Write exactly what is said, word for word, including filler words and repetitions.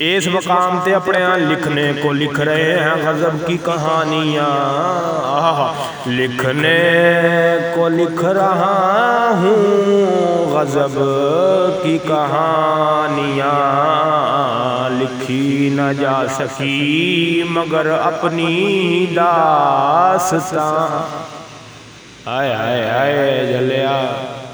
इस मकाम पे अपने यहाँ लिखने को लिख रहे हैं गजब की कहानियाँ। लिखने को लिख रहा हूँ गजब की कहानियाँ, लिखी न जा सकी मगर अपनी दास्तां। आए आए आए जलिया।